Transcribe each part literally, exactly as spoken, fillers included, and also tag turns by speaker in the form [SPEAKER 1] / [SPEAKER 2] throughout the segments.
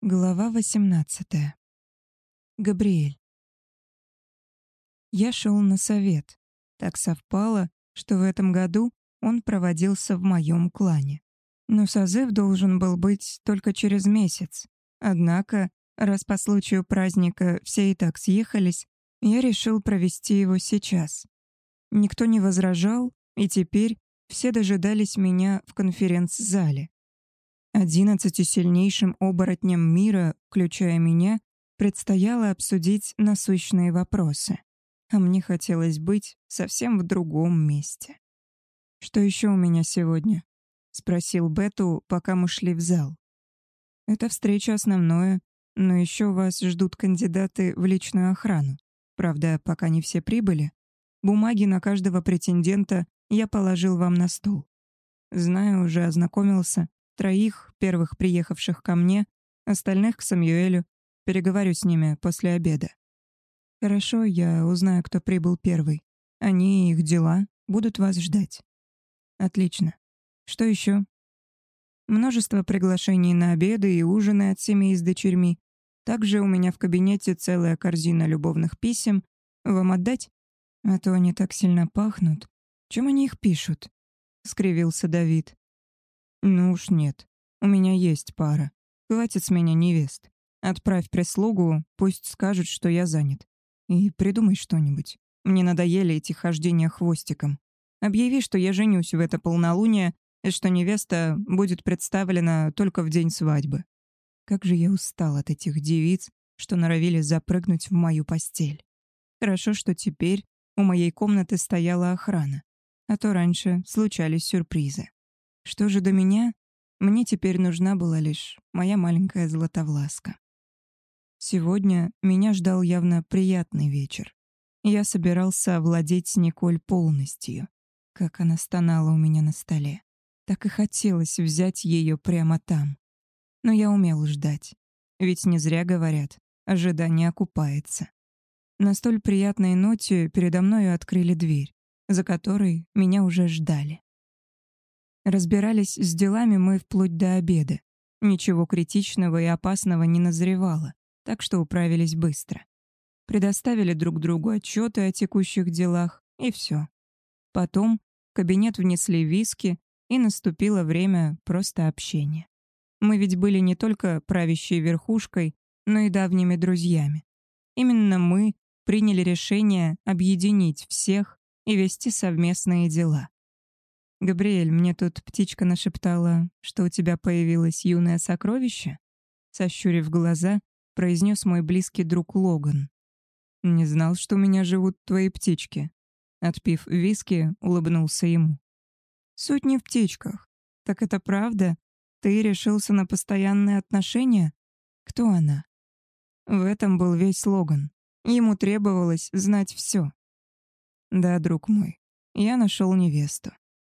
[SPEAKER 1] Глава восемнадцатая. Габриэль. Я шел на совет. Так совпало, что в этом году он проводился в моем клане. Но созыв должен был быть только через месяц. Однако, раз по случаю праздника все и так съехались, я решил провести его сейчас. Никто не возражал, и теперь все дожидались меня в конференц-зале. Одиннадцати сильнейшим оборотням мира, включая меня, предстояло обсудить насущные вопросы. А мне хотелось быть совсем в другом месте. «Что еще у меня сегодня?» — спросил Бету, пока мы шли в зал. «Это встреча основное, но еще вас ждут кандидаты в личную охрану. Правда, пока не все прибыли. Бумаги на каждого претендента я положил вам на стол. Знаю, уже ознакомился. Троих, первых приехавших ко мне, остальных к Самюэлю. Переговорю с ними после обеда. Хорошо, я узнаю, кто прибыл первый. Они и их дела будут вас ждать. Отлично. Что еще? Множество приглашений на обеды и ужины от семей с дочерьми. Также у меня в кабинете целая корзина любовных писем. Вам отдать? А то они так сильно пахнут. Чем они их пишут? Скривился Давид. Ну уж нет. У меня есть пара. Хватит с меня невест. Отправь прислугу, пусть скажут, что я занят. И придумай что-нибудь. Мне надоели эти хождения хвостиком. Объяви, что я женюсь в это полнолуние, и что невеста будет представлена только в день свадьбы. Как же я устал от этих девиц, что норовили запрыгнуть в мою постель. Хорошо, что теперь у моей комнаты стояла охрана, а то раньше случались сюрпризы. Что же до меня? Мне теперь нужна была лишь моя маленькая Златовласка. Сегодня меня ждал явно приятный вечер. Я собирался овладеть Николь полностью. Как она стонала у меня на столе. Так и хотелось взять ее прямо там. Но я умел ждать. Ведь не зря говорят, ожидание окупается. На столь приятной ноте передо мною открыли дверь, за которой меня уже ждали. Разбирались с делами мы вплоть до обеда. Ничего критичного и опасного не назревало, так что управились быстро. Предоставили друг другу отчеты о текущих делах, и все. Потом в кабинет внесли виски, и наступило время просто общения. Мы ведь были не только правящей верхушкой, но и давними друзьями. Именно мы приняли решение объединить всех и вести совместные дела. «Габриэль, мне тут птичка нашептала, что у тебя появилось юное сокровище?» Сощурив глаза, произнес мой близкий друг Логан. «Не знал, что у меня живут твои птички». Отпив виски, улыбнулся ему. «Суть не в птичках. Так это правда? Ты решился на постоянные отношения? Кто она?» В этом был весь Логан. Ему требовалось знать все. «Да, друг мой, я нашел невесту».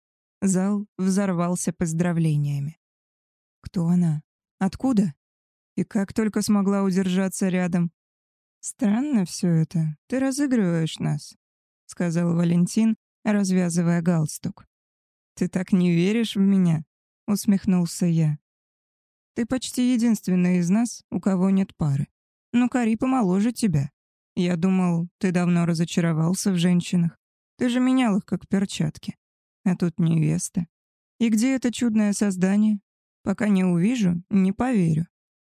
[SPEAKER 1] Зал взорвался поздравлениями. Кто она? Откуда? И как только смогла удержаться рядом? «Странно все это. Ты разыгрываешь нас», — сказал Валентин, развязывая галстук. «Ты так не веришь в меня?» — усмехнулся я. «Ты почти единственный из нас, у кого нет пары. Ну, Кари помоложе тебя. Я думал, ты давно разочаровался в женщинах. Ты же менял их, как перчатки. А тут невеста. И где это чудное создание? Пока не увижу, не поверю.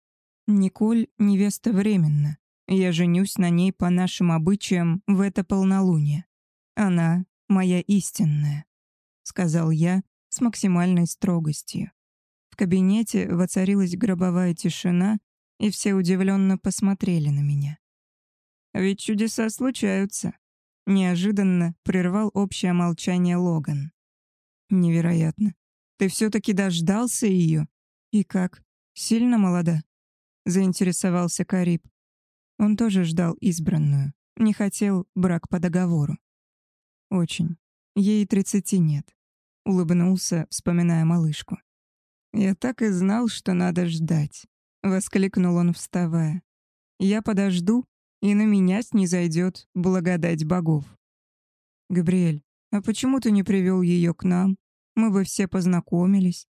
[SPEAKER 1] Николь — невеста временно. Я женюсь на ней по нашим обычаям в это полнолуние. Она моя истинная», — сказал я с максимальной строгостью. В кабинете воцарилась гробовая тишина, и все удивленно посмотрели на меня. «Ведь чудеса случаются», — неожиданно прервал общее молчание Логан. «Невероятно. Ты все-таки дождался ее? И как? Сильно молода?» — заинтересовался Кариб. Он тоже ждал избранную, не хотел брак по договору. «Очень. Ей тридцати нет», — улыбнулся, вспоминая малышку. «Я так и знал, что надо ждать», — воскликнул он, вставая. «Я подожду, и на меня снизойдет благодать богов». «Габриэль, а почему ты не привел ее к нам? Мы бы все познакомились».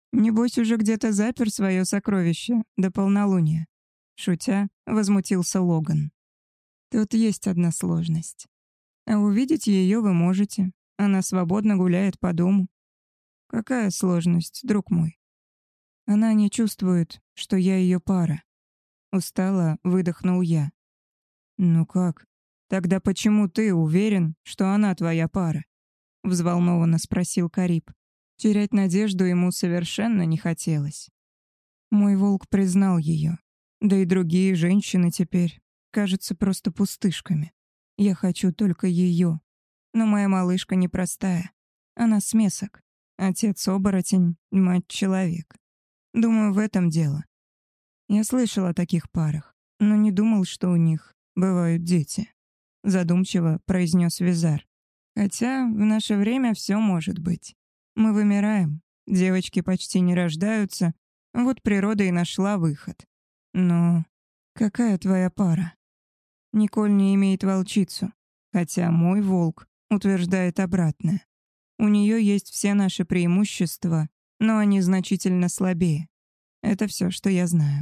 [SPEAKER 1] Небось, уже где-то запер свое сокровище до полнолуния. Шутя, возмутился Логан. Тут есть одна сложность. А увидеть ее вы можете. Она свободно гуляет по дому. Какая сложность, друг мой? Она не чувствует, что я ее пара. Устало выдохнул я. Ну как? Тогда почему ты уверен, что она твоя пара? Взволнованно спросил Кариб. Терять надежду ему совершенно не хотелось. Мой волк признал ее. Да и другие женщины теперь кажутся просто пустышками. Я хочу только ее. Но моя малышка непростая. Она смесок. Отец оборотень, мать человек. Думаю, в этом дело. Я слышал о таких парах, но не думал, что у них бывают дети. Задумчиво произнес Визар. Хотя в наше время все может быть. Мы вымираем, девочки почти не рождаются, вот природа и нашла выход. Но какая твоя пара? Николь не имеет волчицу, хотя мой волк утверждает обратное. У нее есть все наши преимущества, но они значительно слабее. Это все, что я знаю.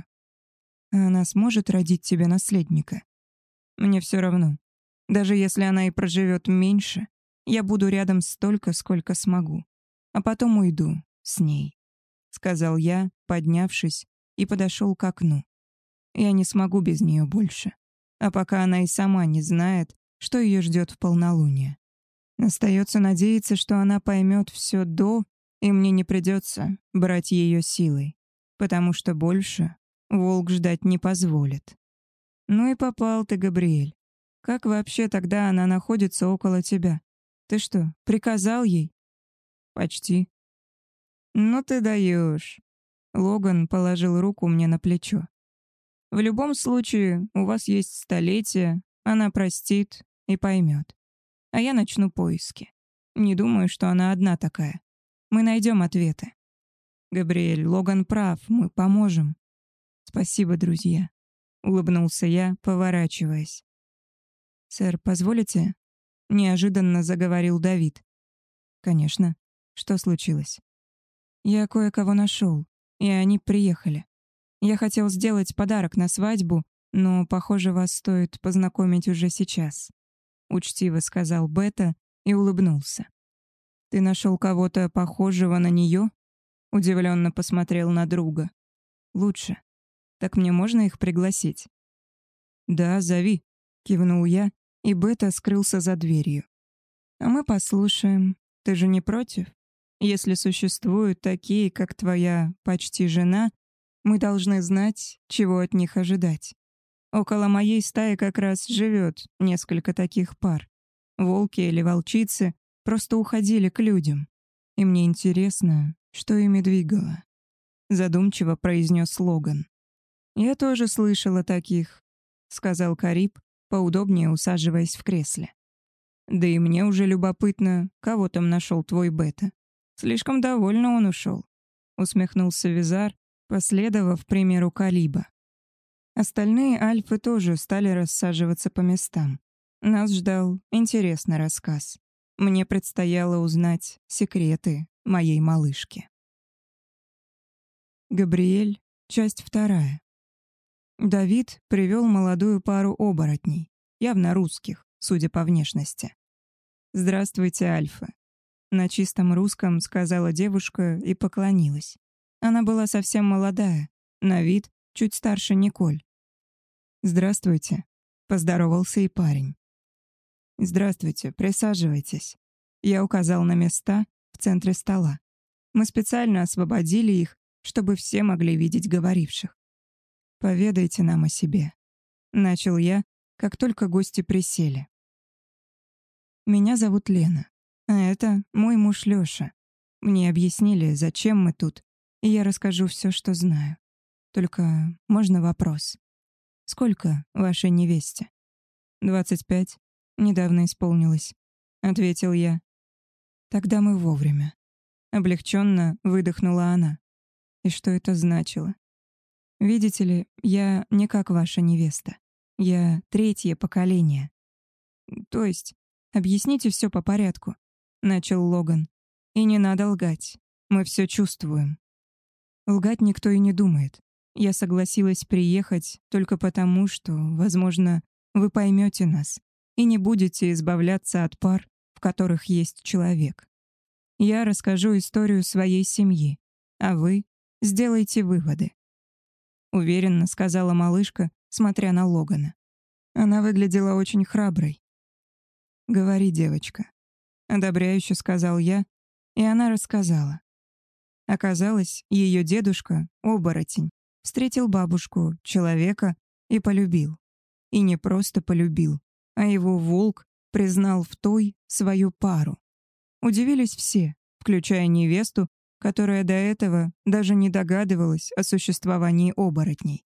[SPEAKER 1] А она сможет родить тебе наследника? Мне все равно. Даже если она и проживет меньше, я буду рядом столько, сколько смогу. А потом уйду с ней, — сказал я, поднявшись, и подошел к окну. Я не смогу без нее больше. А пока она и сама не знает, что ее ждет в полнолуние. Остается надеяться, что она поймет все до, и мне не придется брать ее силой, потому что больше волк ждать не позволит. Ну и попал ты, Габриэль. Как вообще тогда она находится около тебя? Ты что, приказал ей? Почти. Ну ты даешь. Логан положил руку мне на плечо. В любом случае, у вас есть столетие, она простит и поймет. А я начну поиски. Не думаю, что она одна такая. Мы найдем ответы. Габриэль, Логан прав, мы поможем. Спасибо, друзья. Улыбнулся я, поворачиваясь. Сэр, позволите? Неожиданно заговорил Давид. Конечно. Что случилось? Я кое-кого нашел, и они приехали. Я хотел сделать подарок на свадьбу, но, похоже, вас стоит познакомить уже сейчас. Учтиво сказал Бета и улыбнулся. Ты нашел кого-то похожего на нее? Удивленно посмотрел на друга. Лучше. Так мне можно их пригласить? Да, зови, кивнул я, и Бета скрылся за дверью. А мы послушаем. Ты же не против? Если существуют такие, как твоя почти жена, мы должны знать, чего от них ожидать. Около моей стаи как раз живет несколько таких пар. Волки или волчицы просто уходили к людям. И мне интересно, что ими двигало. Задумчиво произнес Логан. Я тоже слышал о таких, сказал Кариб, поудобнее усаживаясь в кресле. Да и мне уже любопытно, кого там нашел твой Бета. Слишком довольно он ушел. Усмехнулся Визар, последовав примеру Калиба. Остальные альфы тоже стали рассаживаться по местам. Нас ждал интересный рассказ. Мне предстояло узнать секреты моей малышки. Габриэль, часть вторая. Давид привел молодую пару оборотней, явно русских, судя по внешности. «Здравствуйте, альфы», — на чистом русском сказала девушка и поклонилась. Она была совсем молодая, на вид чуть старше Николь. «Здравствуйте», — поздоровался и парень. «Здравствуйте, присаживайтесь». Я указал на места в центре стола. Мы специально освободили их, чтобы все могли видеть говоривших. «Поведайте нам о себе», — начал я, как только гости присели. «Меня зовут Лена, а это мой муж Лёша. Мне объяснили, зачем мы тут, и я расскажу все, что знаю. Только можно вопрос? Сколько вашей невесте?» «Двадцать пять. Недавно исполнилось», — ответил я. «Тогда мы вовремя». Облегченно выдохнула она. И что это значило? «Видите ли, я не как ваша невеста. Я третье поколение». «То есть, объясните все по порядку», — начал Логан. «И не надо лгать. Мы все чувствуем». Лгать никто и не думает. Я согласилась приехать только потому, что, возможно, вы поймете нас и не будете избавляться от пар, в которых есть человек. Я расскажу историю своей семьи, а вы сделайте выводы. Уверенно сказала малышка, смотря на Логана. Она выглядела очень храброй. «Говори, девочка», — одобряюще сказал я, и она рассказала. Оказалось, ее дедушка, оборотень, встретил бабушку, человека, и полюбил. И не просто полюбил, а его волк признал в той свою пару. Удивились все, включая невесту, которая до этого даже не догадывалась о существовании оборотней.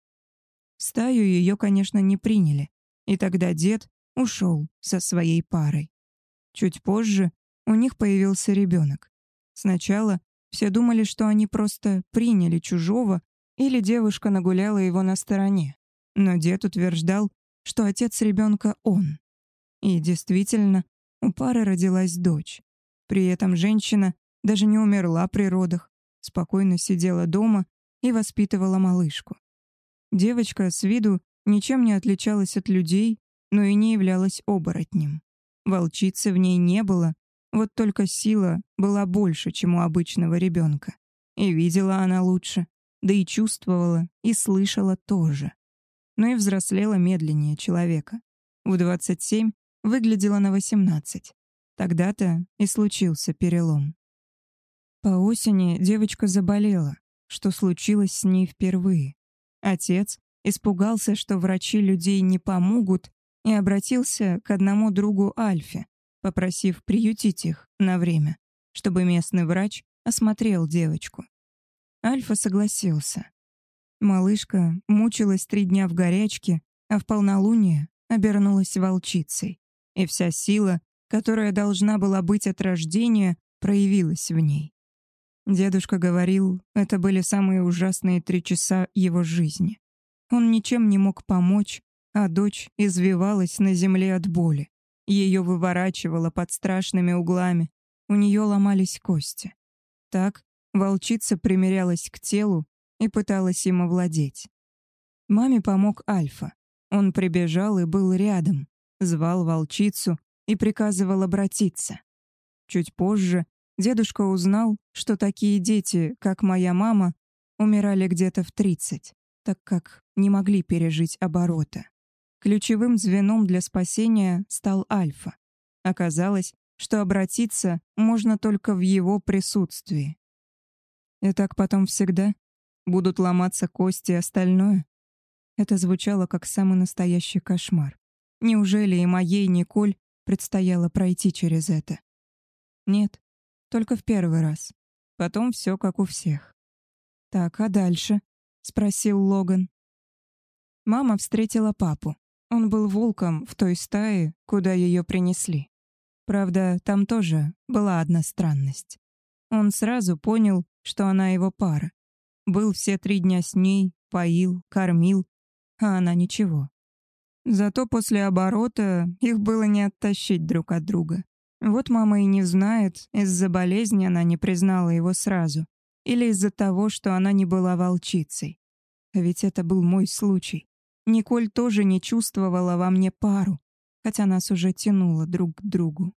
[SPEAKER 1] В стаю ее, конечно, не приняли, и тогда дед ушел со своей парой. Чуть позже у них появился ребенок. Сначала все думали, что они просто приняли чужого или девушка нагуляла его на стороне. Но дед утверждал, что отец ребенка он. И действительно, у пары родилась дочь. При этом женщина даже не умерла при родах, спокойно сидела дома и воспитывала малышку. Девочка с виду ничем не отличалась от людей, но и не являлась оборотнем. Волчицы в ней не было, вот только сила была больше, чем у обычного ребенка. И видела она лучше, да и чувствовала, и слышала тоже. Но и взрослела медленнее человека. В двадцать семь выглядела на восемнадцать. Тогда-то и случился перелом. По осени девочка заболела, что случилось с ней впервые. Отец испугался, что врачи людей не помогут, и обратился к одному другу Альфе, попросив приютить их на время, чтобы местный врач осмотрел девочку. Альфа согласился. Малышка мучилась три дня в горячке, а в полнолуние обернулась волчицей, и вся сила, которая должна была быть от рождения, проявилась в ней. Дедушка говорил, это были самые ужасные три часа его жизни. Он ничем не мог помочь, а дочь извивалась на земле от боли. Ее выворачивало под страшными углами, у нее ломались кости. Так волчица примирялась к телу и пыталась им овладеть. Маме помог Альфа. Он прибежал и был рядом, звал волчицу и приказывал обратиться. Чуть позже дедушка узнал, что такие дети, как моя мама, умирали где-то в тридцать, так как не могли пережить оборота. Ключевым звеном для спасения стал Альфа. Оказалось, что обратиться можно только в его присутствии. И так потом всегда будут ломаться кости и остальное. Это звучало как самый настоящий кошмар. Неужели и моей Николь предстояло пройти через это? Нет, только в первый раз. Потом все как у всех. «Так, а дальше?» — спросил Логан. Мама встретила папу. Он был волком в той стае, куда ее принесли. Правда, там тоже была одна странность. Он сразу понял, что она его пара. Был все три дня с ней, поил, кормил, а она ничего. Зато после оборота их было не оттащить друг от друга. Вот мама и не знает, из-за болезни она не признала его сразу, или из-за того, что она не была волчицей. А ведь это был мой случай. Николь тоже не чувствовала во мне пару, хотя нас уже тянуло друг к другу.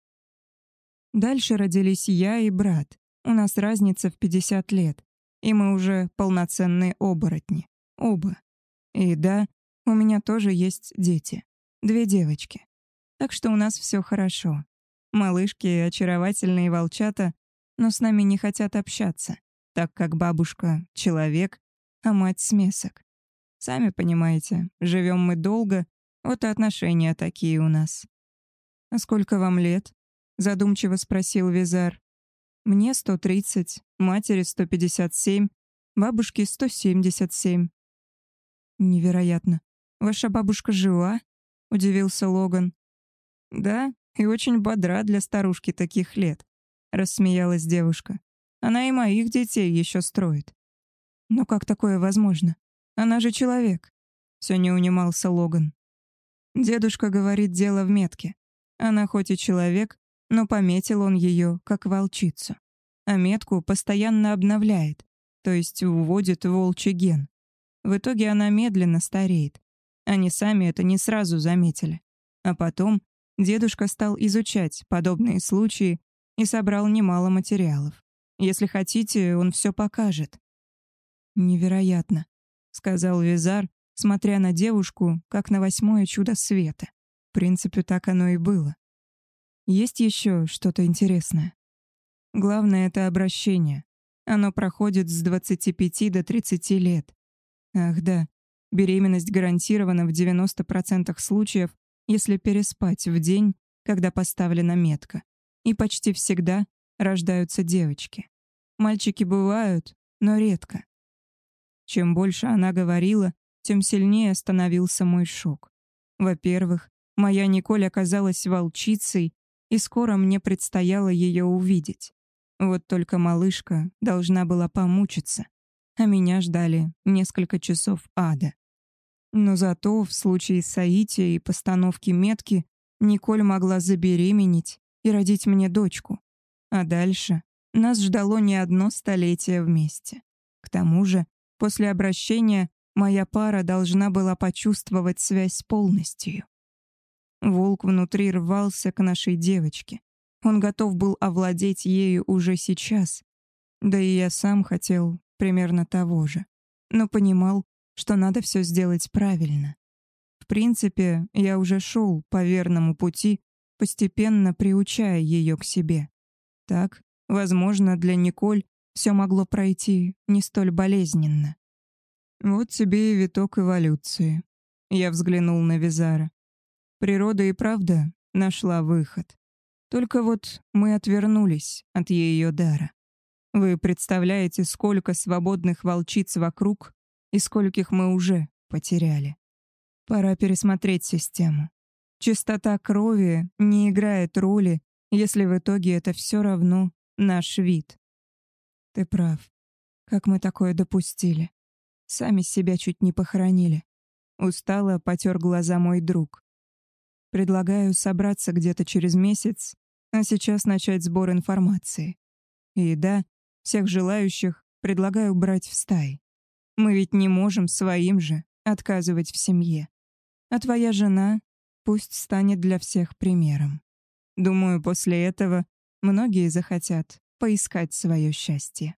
[SPEAKER 1] Дальше родились я и брат. У нас разница в пятьдесят лет, и мы уже полноценные оборотни. Оба. И да, у меня тоже есть дети. Две девочки. Так что у нас все хорошо. Малышки — очаровательные волчата, но с нами не хотят общаться, так как бабушка — человек, а мать — смесок. Сами понимаете, живем мы долго, вот и отношения такие у нас. «А сколько вам лет?» — задумчиво спросил Визар. «Мне сто тридцать, матери сто пятьдесят семь, бабушке сто семьдесят семь». «Невероятно. Ваша бабушка жива?» — удивился Логан. «Да, и очень бодра для старушки таких лет», — рассмеялась девушка. «Она и моих детей еще строит». «Но как такое возможно? Она же человек», — все не унимался Логан. Дедушка говорит, дело в метке. Она хоть и человек, но пометил он ее как волчицу. А метку постоянно обновляет, то есть вводит волчий ген. В итоге она медленно стареет. Они сами это не сразу заметили. А потом дедушка стал изучать подобные случаи и собрал немало материалов. Если хотите, он все покажет. «Невероятно», — сказал Визар, смотря на девушку, как на восьмое чудо света. В принципе, так оно и было. Есть еще что-то интересное? Главное — это обращение. Оно проходит с двадцати пяти до тридцати лет. Ах да, беременность гарантирована в девяноста процентах случаев, если переспать в день, когда поставлена метка. И почти всегда рождаются девочки. Мальчики бывают, но редко. Чем больше она говорила, тем сильнее становился мой шок. Во-первых, моя Николь оказалась волчицей, и скоро мне предстояло ее увидеть. Вот только малышка должна была помучиться, а меня ждали несколько часов ада. Но зато в случае соития и постановки метки Николь могла забеременеть и родить мне дочку. А дальше нас ждало не одно столетие вместе. К тому же, после обращения моя пара должна была почувствовать связь полностью. Волк внутри рвался к нашей девочке. Он готов был овладеть ею уже сейчас. Да и я сам хотел примерно того же. Но понимал, что надо все сделать правильно. В принципе, я уже шел по верному пути, постепенно приучая ее к себе. Так, возможно, для Николь все могло пройти не столь болезненно. Вот тебе и виток эволюции. Я взглянул на Визара. Природа и правда нашла выход. Только вот мы отвернулись от ее дара. Вы представляете, сколько свободных волчиц вокруг и скольких мы уже потеряли. Пора пересмотреть систему. Чистота крови не играет роли, если в итоге это все равно наш вид. Ты прав. Как мы такое допустили? Сами себя чуть не похоронили. Устало потер глаза мой друг. Предлагаю собраться где-то через месяц, а сейчас начать сбор информации. И да, всех желающих предлагаю брать в стаи. Мы ведь не можем своим же отказывать в семье. А твоя жена пусть станет для всех примером. Думаю, после этого многие захотят поискать свое счастье.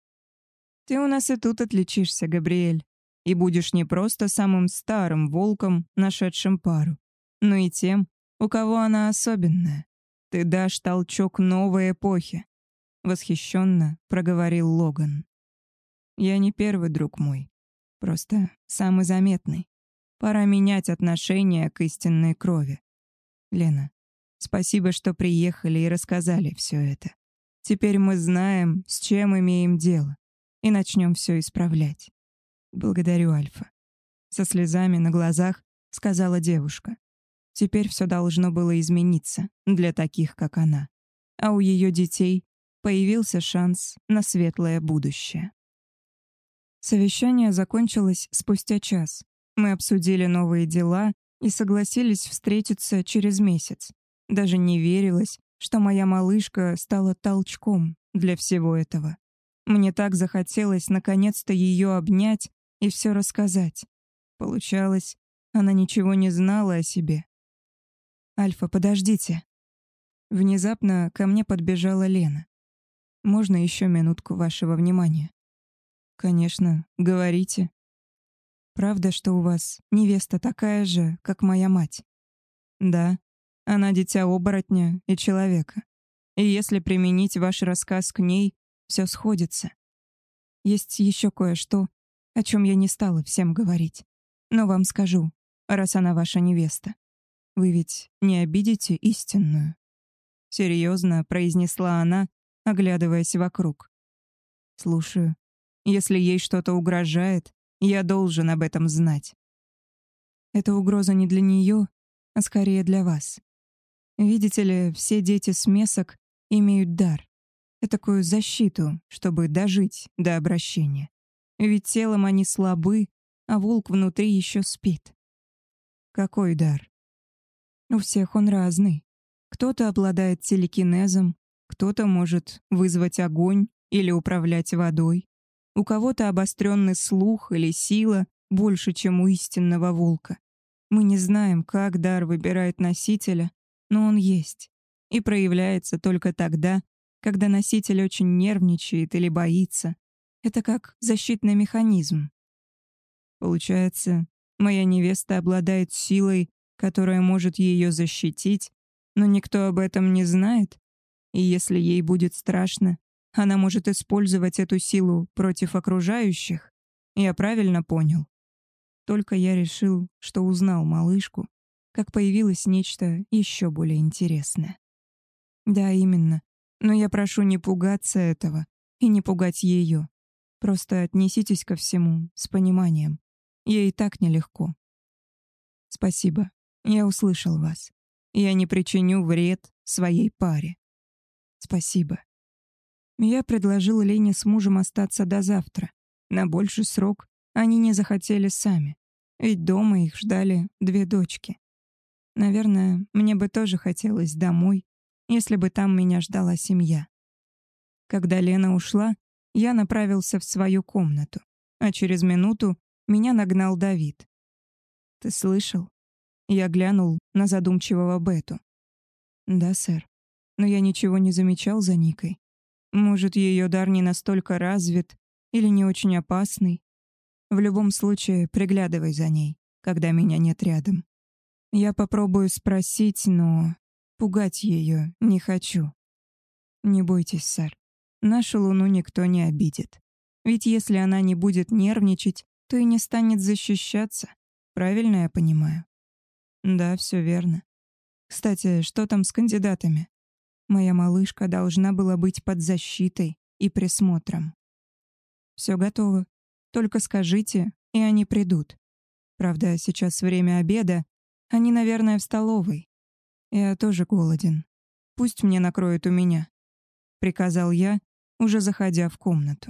[SPEAKER 1] Ты у нас и тут отличишься, Габриэль, и будешь не просто самым старым волком, нашедшим пару, но и тем, у кого она особенная. Ты дашь толчок новой эпохе, восхищенно проговорил Логан. Я не первый, друг мой, просто самый заметный. Пора менять отношение к истинной крови. Лена, спасибо, что приехали и рассказали все это. Теперь мы знаем, с чем имеем дело, и начнем все исправлять. Благодарю, Альфа. Со слезами на глазах сказала девушка. Теперь все должно было измениться для таких, как она. А у ее детей появился шанс на светлое будущее. Совещание закончилось спустя час. Мы обсудили новые дела и согласились встретиться через месяц. Даже не верилось, что моя малышка стала толчком для всего этого. Мне так захотелось наконец-то ее обнять и все рассказать. Получалось, она ничего не знала о себе. «Альфа, подождите». Внезапно ко мне подбежала Лена. «Можно еще минутку вашего внимания?» «Конечно, говорите». «Правда, что у вас невеста такая же, как моя мать?» «Да, она дитя оборотня и человека. И если применить ваш рассказ к ней, все сходится. Есть еще кое-что, о чем я не стала всем говорить. Но вам скажу, раз она ваша невеста. Вы ведь не обидите истинную?» Серьезно произнесла она, оглядываясь вокруг. «Слушаю. Если ей что-то угрожает, я должен об этом знать. Эта угроза не для нее, а скорее для вас. Видите ли, все дети смесок имеют дар. Этакую защиту, чтобы дожить до обращения. Ведь телом они слабы, а волк внутри еще спит. Какой дар? У всех он разный. Кто-то обладает телекинезом, кто-то может вызвать огонь или управлять водой. У кого-то обостренный слух или сила больше, чем у истинного волка. Мы не знаем, как дар выбирает носителя, но он есть. И проявляется только тогда, когда носитель очень нервничает или боится. Это как защитный механизм. Получается, моя невеста обладает силой, которая может ее защитить, но никто об этом не знает? И если ей будет страшно, она может использовать эту силу против окружающих? Я правильно понял? Только я решил, что узнал малышку, как появилось нечто еще более интересное. Да, именно. Но я прошу не пугаться этого и не пугать ее. Просто отнеситесь ко всему с пониманием. Ей и так нелегко. Спасибо. Я услышал вас. Я не причиню вред своей паре. Спасибо. Я предложил Лене с мужем остаться до завтра. На больший срок они не захотели сами, ведь дома их ждали две дочки. Наверное, мне бы тоже хотелось домой, если бы там меня ждала семья. Когда Лена ушла, я направился в свою комнату, а через минуту меня нагнал Давид. «Ты слышал?» Я глянул на задумчивого Бету. «Да, сэр. Но я ничего не замечал за Никой. Может, ее дар не настолько развит или не очень опасный. В любом случае, приглядывай за ней, когда меня нет рядом. Я попробую спросить, но пугать ее не хочу. Не бойтесь, сэр. Нашу Луну никто не обидит. Ведь если она не будет нервничать, то и не станет защищаться. Правильно я понимаю?» «Да, все верно. Кстати, что там с кандидатами? Моя малышка должна была быть под защитой и присмотром. Все готово. Только скажите, и они придут. Правда, сейчас время обеда. Они, наверное, в столовой. Я тоже голоден. Пусть мне накроют у меня», — приказал я, уже заходя в комнату.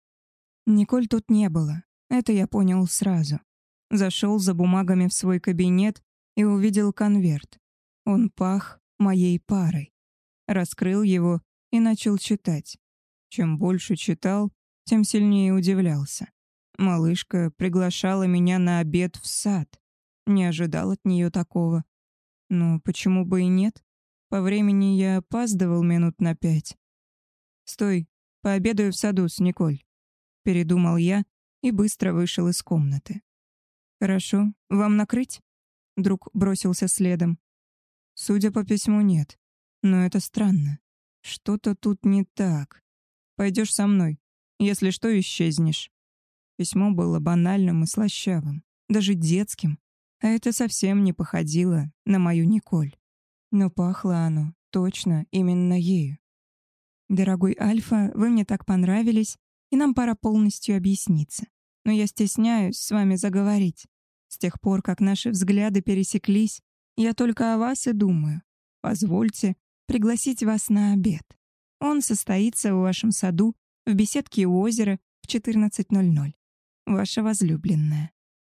[SPEAKER 1] Николь тут не было. Это я понял сразу. Зашел за бумагами в свой кабинет и увидел конверт. Он пах моей парой. Раскрыл его и начал читать. Чем больше читал, тем сильнее удивлялся. Малышка приглашала меня на обед в сад. Не ожидал от нее такого. Но почему бы и нет? По времени я опаздывал минут на пять. «Стой, пообедаю в саду с Николь», — передумал я и быстро вышел из комнаты. «Хорошо, вам накрыть?» Друг бросился следом. «Судя по письму, нет. Но это странно. Что-то тут не так. Пойдешь со мной. Если что, исчезнешь». Письмо было банальным и слащавым, даже детским, а это совсем не походило на мою Николь. Но пахло оно точно именно ею. «Дорогой Альфа, вы мне так понравились, и нам пора полностью объясниться. Но я стесняюсь с вами заговорить. С тех пор, как наши взгляды пересеклись, я только о вас и думаю. Позвольте пригласить вас на обед. Он состоится в вашем саду в беседке у озера в четырнадцать ноль ноль. Ваша возлюбленная».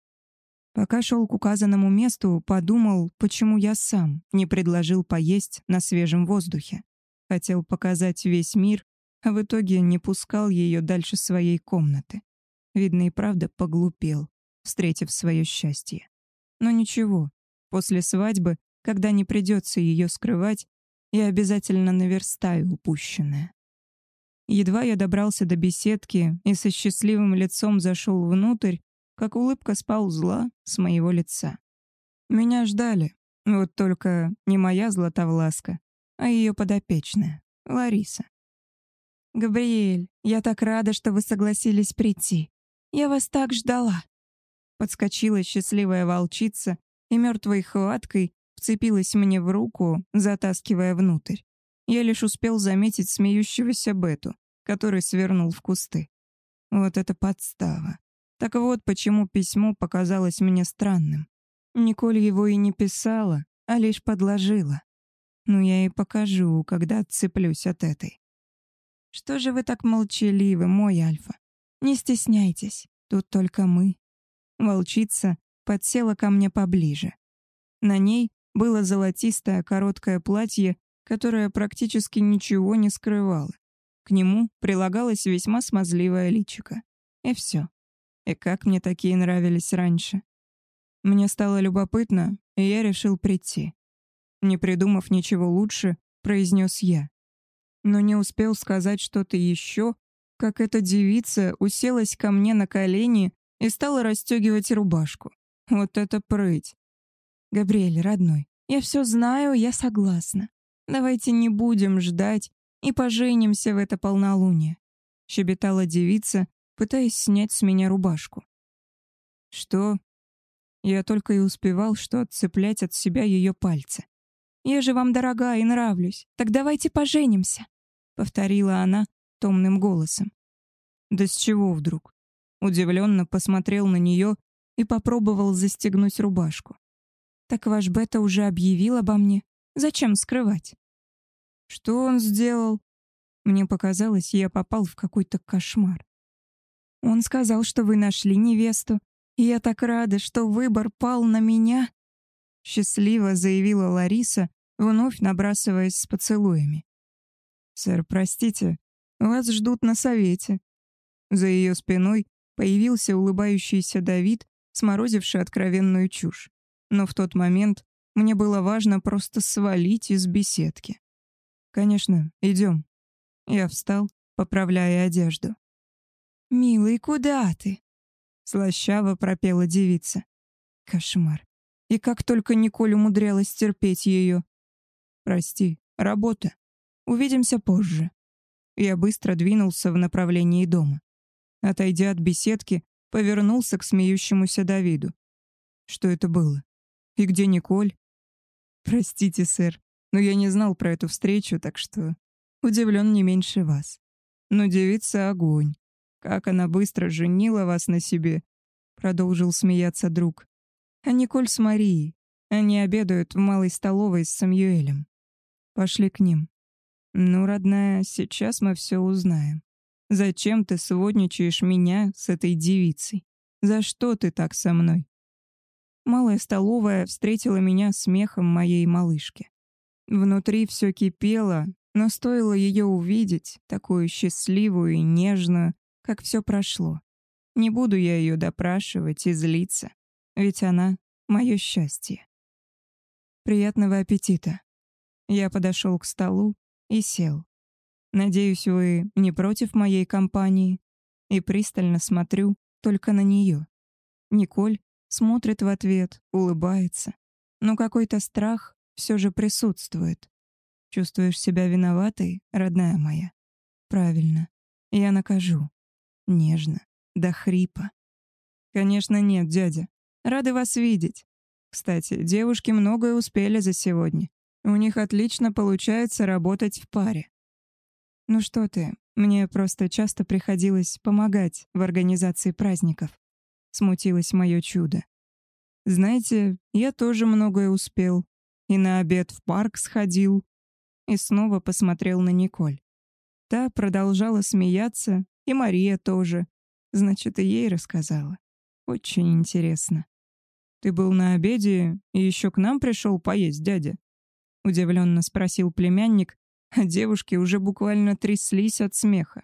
[SPEAKER 1] Пока шел к указанному месту, подумал, почему я сам не предложил поесть на свежем воздухе. Хотел показать весь мир, а в итоге не пускал ее дальше своей комнаты. Видно, и правда поглупел, встретив свое счастье. Но ничего, после свадьбы, когда не придется ее скрывать, я обязательно наверстаю упущенное. Едва я добрался до беседки и со счастливым лицом зашел внутрь, как улыбка сползла с моего лица. Меня ждали, вот только не моя Златовласка, а ее подопечная, Лариса. «Габриэль, я так рада, что вы согласились прийти. Я вас так ждала». Подскочила счастливая волчица и мертвой хваткой вцепилась мне в руку, затаскивая внутрь. Я лишь успел заметить смеющегося Бету, который свернул в кусты. Вот это подстава. Так вот, почему письмо показалось мне странным. Николь его и не писала, а лишь подложила. Ну, я и покажу, когда отцеплюсь от этой. «Что же вы так молчаливы, мой Альфа? Не стесняйтесь, тут только мы». Волчица подсела ко мне поближе. На ней было золотистое короткое платье, которое практически ничего не скрывало. К нему прилагалось весьма смазливое личико. И все. И как мне такие нравились раньше. Мне стало любопытно, и я решил прийти. Не придумав ничего лучше, произнес я. Но не успел сказать что-то еще, как эта девица уселась ко мне на колени и стала расстегивать рубашку. Вот это прыть. «Габриэль, родной, я все знаю, я согласна. Давайте не будем ждать и поженимся в это полнолуние», — щебетала девица, пытаясь снять с меня рубашку. «Что?» Я только и успевал, что отцеплять от себя ее пальцы. «Я же вам дорога и нравлюсь, так давайте поженимся», — повторила она томным голосом. «Да с чего вдруг?» Удивленно посмотрел на нее и попробовал застегнуть рубашку. «Так ваш Бета уже объявил обо мне. Зачем скрывать?» «Что он сделал?» Мне показалось, я попал в какой-то кошмар. «Он сказал, что вы нашли невесту, и я так рада, что выбор пал на меня», — счастливо заявила Лариса, вновь набрасываясь с поцелуями. «Сэр, простите, вас ждут на совете». За ее спиной появился улыбающийся Давид, сморозивший откровенную чушь. Но в тот момент мне было важно просто свалить из беседки. «Конечно, идем». Я встал, поправляя одежду. «Милый, куда ты?» — слащаво пропела девица. Кошмар. И как только Николь умудрялась терпеть ее. «Прости, работа. Увидимся позже». Я быстро двинулся в направлении дома. Отойдя от беседки, повернулся к смеющемуся Давиду. Что это было? И где Николь? «Простите, сэр, но я не знал про эту встречу, так что удивлен не меньше вас. Но девица — огонь. Как она быстро женила вас на себе», — продолжил смеяться друг. «А Николь с Марией. Они обедают в малой столовой с Самюэлем. Пошли к ним». «Ну, родная, сейчас мы все узнаем. Зачем ты сводничаешь меня с этой девицей? За что ты так со мной?» Малая столовая встретила меня смехом моей малышки. Внутри все кипело, но стоило ее увидеть, такую счастливую и нежную, как все прошло. Не буду я ее допрашивать и злиться, ведь она — мое счастье. «Приятного аппетита». Я подошел к столу и сел. «Надеюсь, вы не против моей компании?» И пристально смотрю только на нее. Николь смотрит в ответ, улыбается. Но какой-то страх все же присутствует. «Чувствуешь себя виноватой, родная моя?» «Правильно. Я накажу. Нежно, до хрипа». «Конечно нет, дядя. Рады вас видеть. Кстати, девушки многое успели за сегодня. У них отлично получается работать в паре». «Ну что ты, мне просто часто приходилось помогать в организации праздников», — смутилось мое чудо. «Знаете, я тоже многое успел. И на обед в парк сходил». И снова посмотрел на Николь. Та продолжала смеяться, и Мария тоже. Значит, и ей рассказала. Очень интересно. «Ты был на обеде и еще к нам пришел поесть, дядя?» — удивленно спросил племянник, а девушки уже буквально тряслись от смеха.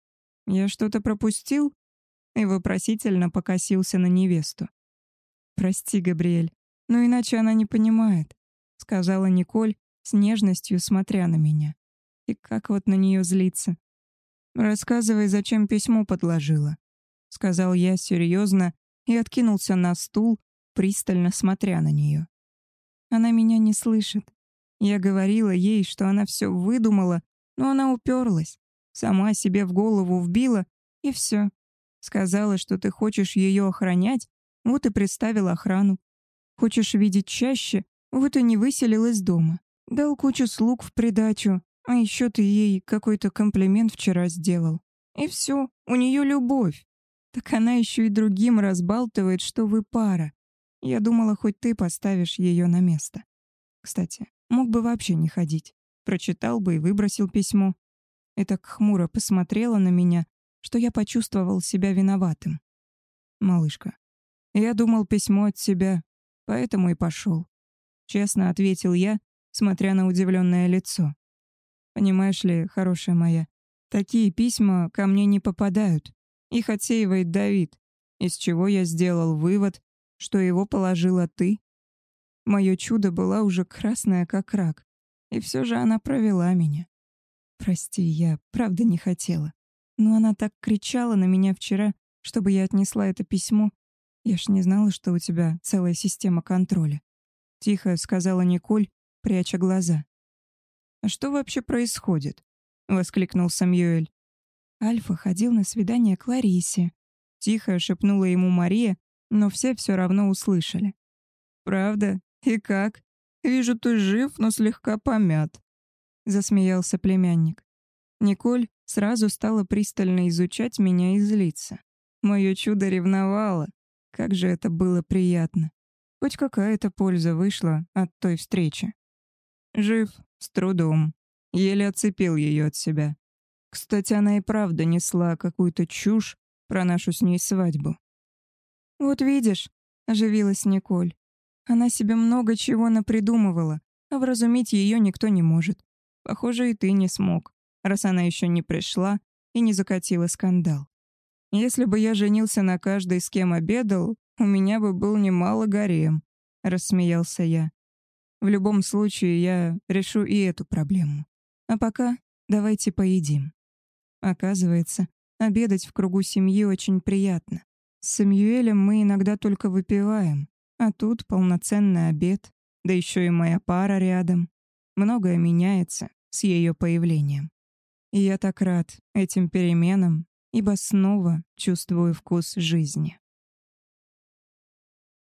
[SPEAKER 1] «Я что-то пропустил?» И вопросительно покосился на невесту. «Прости, Габриэль, но иначе она не понимает», — сказала Николь с нежностью, смотря на меня. И как вот на нее злиться. «Рассказывай, зачем письмо подложила», — сказал я серьезно и откинулся на стул, пристально смотря на нее. Она меня не слышит. Я говорила ей, что она все выдумала, но она уперлась, сама себе в голову вбила, и все. Сказала, что ты хочешь ее охранять, вот и представила охрану. Хочешь видеть чаще, вот и не выселил из дома. Дал кучу слуг в придачу, а еще ты ей какой-то комплимент вчера сделал. И все, у нее любовь. Так она еще и другим разбалтывает, что вы пара. Я думала, хоть ты поставишь ее на место. Кстати, мог бы вообще не ходить. Прочитал бы и выбросил письмо. И так хмуро посмотрела на меня, что я почувствовал себя виноватым. «Малышка, я думал письмо от тебя, поэтому и пошел», — честно ответил я, смотря на удивленное лицо. «Понимаешь ли, хорошая моя, такие письма ко мне не попадают. Их отсеивает Давид, из чего я сделал вывод, что его положила ты. Мое чудо была уже красная, как рак, и все же она провела меня. Прости, я правда не хотела. Но она так кричала на меня вчера, чтобы я отнесла это письмо. Я ж не знала, что у тебя целая система контроля. Тихо сказала Николь, пряча глаза. «А что вообще происходит?» — воскликнул Самюэль. Альфа ходил на свидание к Ларисе. Тихо шепнула ему Мария, но все все равно услышали. «Правда? И как? Вижу, ты жив, но слегка помят», — засмеялся племянник. Николь сразу стала пристально изучать меня и злиться. Мое чудо ревновало. Как же это было приятно. Хоть какая-то польза вышла от той встречи. Жив, с трудом. Еле отцепил ее от себя. Кстати, она и правда несла какую-то чушь про нашу с ней свадьбу. «Вот видишь», — оживилась Николь. «Она себе много чего напридумывала, а вразумить ее никто не может. Похоже, и ты не смог, раз она еще не пришла и не закатила скандал. Если бы я женился на каждой, с кем обедал, у меня бы был немало гарем», — рассмеялся я. «В любом случае, я решу и эту проблему. А пока давайте поедим». Оказывается, обедать в кругу семьи очень приятно. С Самюэлем мы иногда только выпиваем, а тут полноценный обед, да еще и моя пара рядом. Многое меняется с ее появлением. И я так рад этим переменам, ибо снова чувствую вкус жизни.